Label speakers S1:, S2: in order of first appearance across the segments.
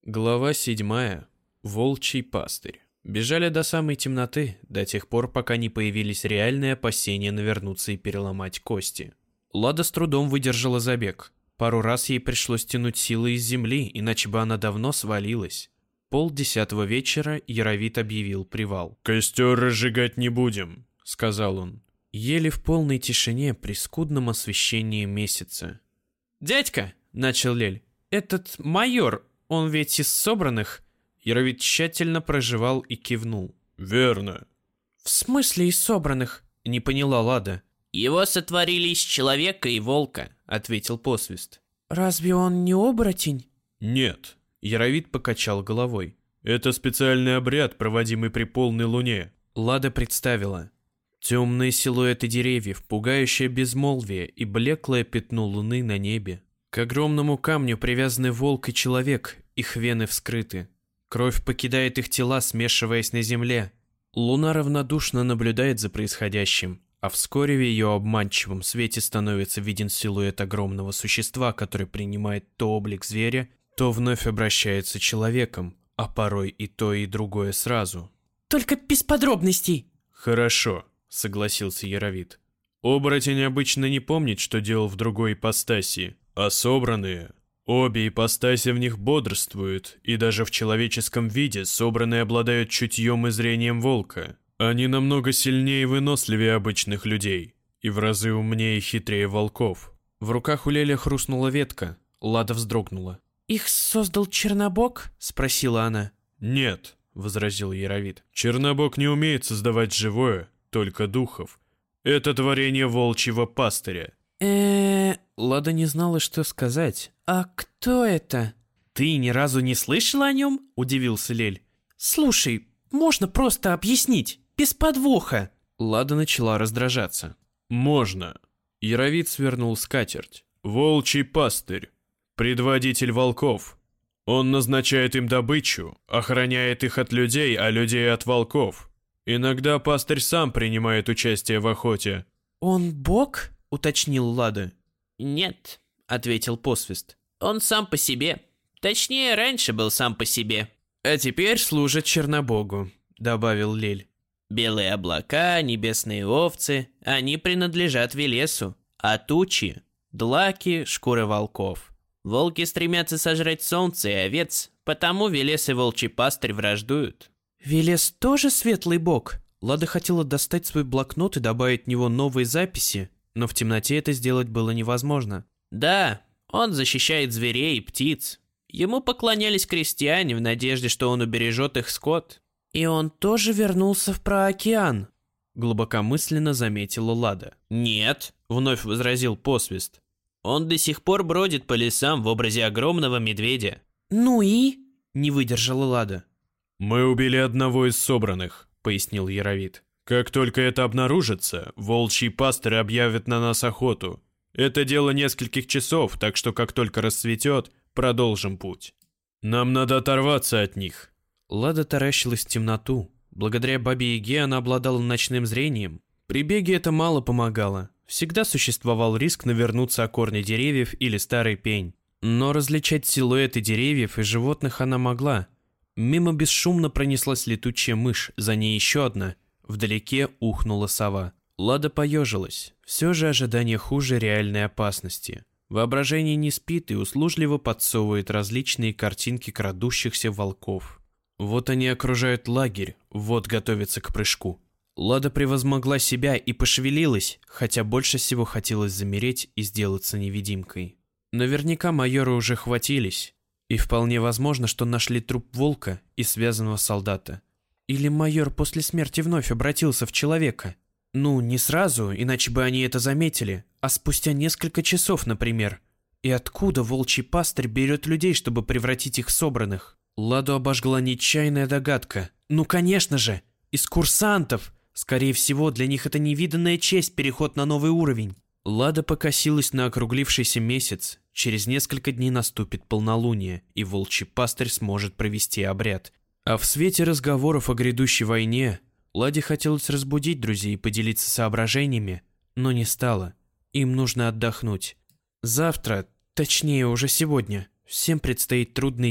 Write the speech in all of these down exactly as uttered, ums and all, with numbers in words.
S1: Глава седьмая. Волчий пастырь. Бежали до самой темноты, до тех пор, пока не появились реальные опасения навернуться и переломать кости. Лада с трудом выдержала забег. Пару раз ей пришлось тянуть силы из земли, иначе бы она давно свалилась. Полдесятого вечера Яровит объявил привал.
S2: «Костер разжигать не будем», —
S1: сказал он. Ели в полной тишине при скудном освещении месяца. «Дядька!» — начал Лель. «Этот майор, он ведь из собранных?» Яровит тщательно прожевал и кивнул.
S2: «Верно».
S1: «В смысле из собранных?» — не поняла Лада.
S3: «Его сотворили из человека и волка», —
S1: ответил Посвист.
S4: «Разве он не оборотень?»
S2: «Нет».
S1: Яровит покачал головой.
S2: «Это специальный обряд, проводимый при полной луне».
S1: Лада представила. Темные силуэты деревьев, пугающее безмолвие и блеклое пятно луны на небе. К огромному камню привязаны волк и человек, их вены вскрыты. Кровь покидает их тела, смешиваясь на земле. Луна равнодушно наблюдает за происходящим, а вскоре в ее обманчивом свете становится виден силуэт огромного существа, который принимает то облик зверя, то вновь обращается человеком, а порой и то, и другое сразу.
S4: «Только без подробностей!»
S2: «Хорошо», — согласился Яровит. «Оборотень обычно не помнит, что делал в другой ипостаси, а собранные... Обе ипостаси в них бодрствуют, и даже в человеческом виде собранные обладают чутьем и зрением волка. Они намного сильнее и выносливее обычных людей, и в разы умнее и хитрее волков».
S1: В руках у Леля хрустнула ветка. Лада вздрогнула.
S4: «Их создал Чернобог?» — спросила она.
S2: «Нет», — возразил Яровит. «Чернобог не умеет создавать живое, только духов. Это творение волчьего пастыря».
S4: э
S1: Лада не знала, что сказать.
S4: «А кто это?»
S1: «Ты ни разу не слышала о нем?» — удивился Лель.
S4: «Слушай, можно просто объяснить, без подвоха».
S1: Лада начала раздражаться.
S2: «Можно».
S1: Яровит свернул скатерть.
S2: «Волчий пастырь, предводитель волков. Он назначает им добычу, охраняет их от людей, а людей от волков. Иногда пастырь сам принимает участие в охоте».
S4: «Он бог?»
S1: — уточнил Лада.
S3: «Нет», — ответил Посвист. «Он сам по себе. Точнее, раньше был сам по себе».
S1: «А теперь служит Чернобогу», — добавил Лель.
S3: «Белые облака, небесные овцы, они принадлежат Велесу, а тучи — длаки, шкуры волков. Волки стремятся сожрать солнце и овец, потому Велес и волчий пастырь враждуют».
S4: «Велес тоже светлый бог?»
S1: Лада хотела достать свой блокнот и добавить в него новые записи, но в темноте это сделать было невозможно.
S3: «Да, он защищает зверей и птиц. Ему поклонялись крестьяне в надежде, что он убережет их скот».
S4: «И он тоже вернулся в Проокеан?»
S1: Глубокомысленно заметила Лада.
S3: «Нет», — вновь возразил Посвист. «Он до сих пор бродит по лесам в образе огромного медведя».
S4: «Ну и?»
S1: — не выдержала Лада.
S2: «Мы убили одного из собранных», — пояснил Яровит. «Как только это обнаружится, волчий пастырь объявит на нас охоту. Это дело нескольких часов, так что как только рассветет, продолжим путь. Нам надо оторваться от них».
S1: Лада таращилась в темноту. Благодаря Бабе-Яге она обладала ночным зрением. При беге это мало помогало. Всегда существовал риск навернуться о корни деревьев или старый пень. Но различать силуэты деревьев и животных она могла. Мимо бесшумно пронеслась летучая мышь, за ней еще одна. Вдалеке ухнула сова. Лада поежилась. Все же ожидание хуже реальной опасности. Воображение не спит и услужливо подсовывает различные картинки крадущихся волков. Вот они окружают лагерь, вот готовятся к прыжку. Лада превозмогла себя и пошевелилась, хотя больше всего хотелось замереть и сделаться невидимкой. Наверняка майора уже хватились, и вполне возможно, что нашли труп волка и связанного солдата. Или майор после смерти вновь обратился в человека. Ну, не сразу, иначе бы они это заметили, а спустя несколько часов, например. И откуда волчий пастырь берет людей, чтобы превратить их в собранных? Ладу обожгла нечаянная догадка. Ну, конечно же, из курсантов. Скорее всего, для них это невиданная честь, переход на новый уровень. Лада покосилась на округлившийся месяц. Через несколько дней наступит полнолуние, и волчий пастырь сможет провести обряд. А в свете разговоров о грядущей войне Ладе хотелось разбудить друзей и поделиться соображениями, но не стало. Им нужно отдохнуть. Завтра, точнее уже сегодня, всем предстоит трудный день.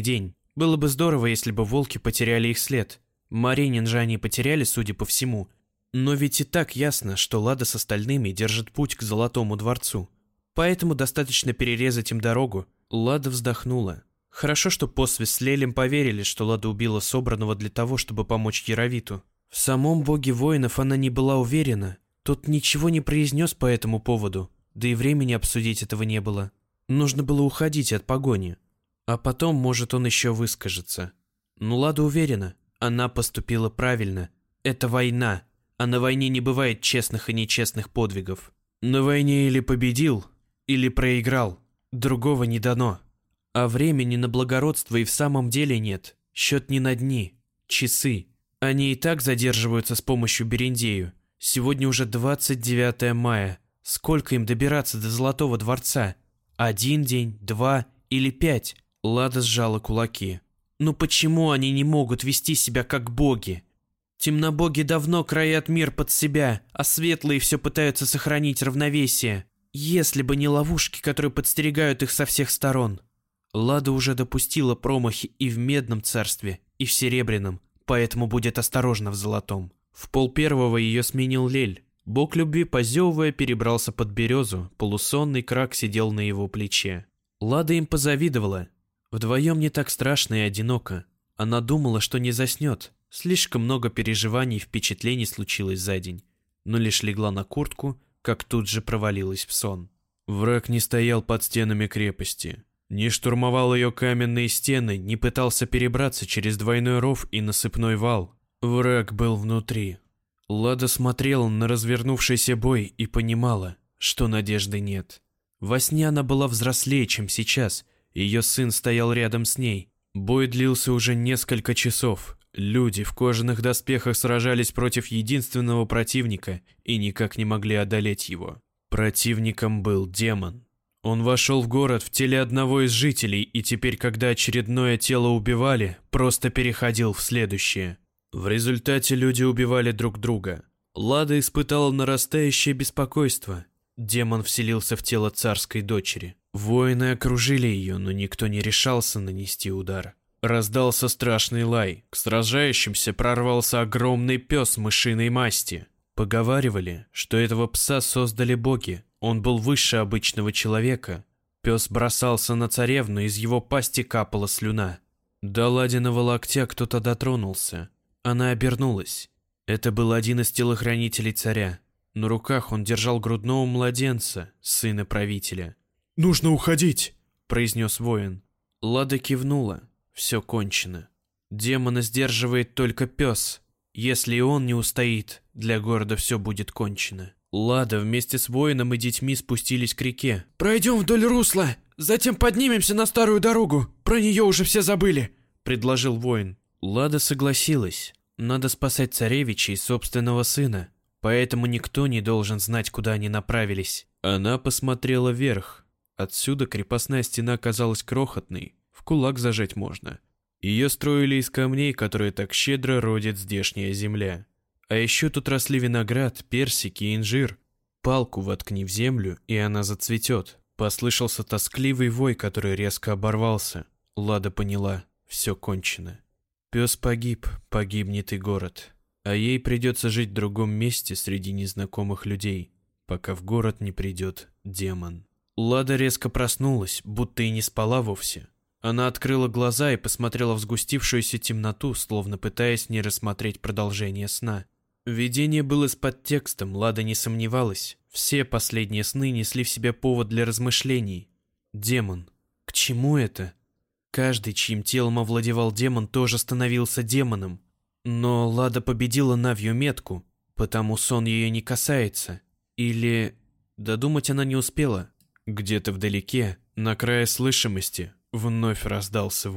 S1: Было бы здорово, если бы волки потеряли их след. Маринин же они потеряли, судя по всему. Но ведь и так ясно, что Лада с остальными держит путь к Золотому дворцу. Поэтому достаточно перерезать им дорогу. Лада вздохнула. Хорошо, что Посвис с Лелем поверили, что Лада убила собранного для того, чтобы помочь Яровиту. В самом боге воинов она не была уверена. Тот ничего не произнес по этому поводу, да и времени обсудить этого не было. Нужно было уходить от погони. А потом, может, он еще выскажется. Но Лада уверена, она поступила правильно. Это война, а на войне не бывает честных и нечестных подвигов. На войне или победил, или проиграл. Другого не дано. А времени на благородство и в самом деле нет. Счет не на дни, часы. Они и так задерживаются с помощью Берендею. Сегодня уже двадцать девятое мая. Сколько им добираться до Золотого дворца? Один день, два или пять? Лада сжала кулаки. Ну почему они не могут вести себя как боги? Темнобоги давно краят мир под себя, а светлые все пытаются сохранить равновесие. Если бы не ловушки, которые подстерегают их со всех сторон. Лада уже допустила промахи и в Медном царстве, и в Серебряном, поэтому будет осторожна в Золотом. В полпервого ее сменил Лель. Бог любви, позевывая, перебрался под березу, полусонный крак сидел на его плече. Лада им позавидовала. Вдвоем не так страшно и одиноко. Она думала, что не заснет. Слишком много переживаний и впечатлений случилось за день. Но лишь легла на куртку, как тут же провалилась в сон.
S2: Враг не стоял под стенами крепости. Не штурмовал ее каменные стены, не пытался перебраться через двойной ров и насыпной вал. Враг был внутри. Лада смотрела на развернувшийся бой и понимала, что надежды нет. Во сне она была взрослее, чем сейчас. Ее сын стоял рядом с ней. Бой длился уже несколько часов. Люди в кожаных доспехах сражались против единственного противника и никак не могли одолеть его. Противником был демон. Он вошел в город в теле одного из жителей, и теперь, когда очередное тело убивали, просто переходил в следующее. В результате люди убивали друг друга. Лада испытала нарастающее беспокойство. Демон вселился в тело царской дочери. Воины окружили ее, но никто не решался нанести удар. Раздался страшный лай. К сражающимся прорвался огромный пес мышиной масти. Поговаривали, что этого пса создали боги. Он был выше обычного человека. Пес бросался на царевну, из его пасти капала слюна. До Ладиного локтя кто-то дотронулся. Она обернулась. Это был один из телохранителей царя. На руках он держал грудного младенца, сына правителя. «Нужно уходить!»
S1: – произнес воин. Лада кивнула. Все кончено. Демона сдерживает только пес. Если и он не устоит, для города все будет кончено. Лада вместе с воином и детьми спустились к реке.
S4: «Пройдем вдоль русла, затем поднимемся на старую дорогу. Про нее уже все забыли»,
S1: — предложил воин. Лада согласилась. Надо спасать царевича и собственного сына, поэтому никто не должен знать, куда они направились. Она посмотрела вверх. Отсюда крепостная стена казалась крохотной, в кулак зажать можно. Ее строили из камней, которые так щедро родит здешняя земля. А еще тут росли виноград, персики и инжир. Палку воткни в землю, и она зацветет. Послышался тоскливый вой, который резко оборвался. Лада поняла, все кончено. Пес погиб, погибнет и город. А ей придется жить в другом месте среди незнакомых людей, пока в город не придет демон. Лада резко проснулась, будто и не спала вовсе. Она открыла глаза и посмотрела в сгустившуюся темноту, словно пытаясь не рассмотреть продолжение сна. Видение было с подтекстом, Лада не сомневалась. Все последние сны несли в себе повод для размышлений. Демон. К чему это? Каждый, чьим телом овладевал демон, тоже становился демоном. Но Лада победила Навью метку, потому сон ее не касается. Или... Додумать она не успела. Где-то вдалеке, на крае слышимости, вновь раздался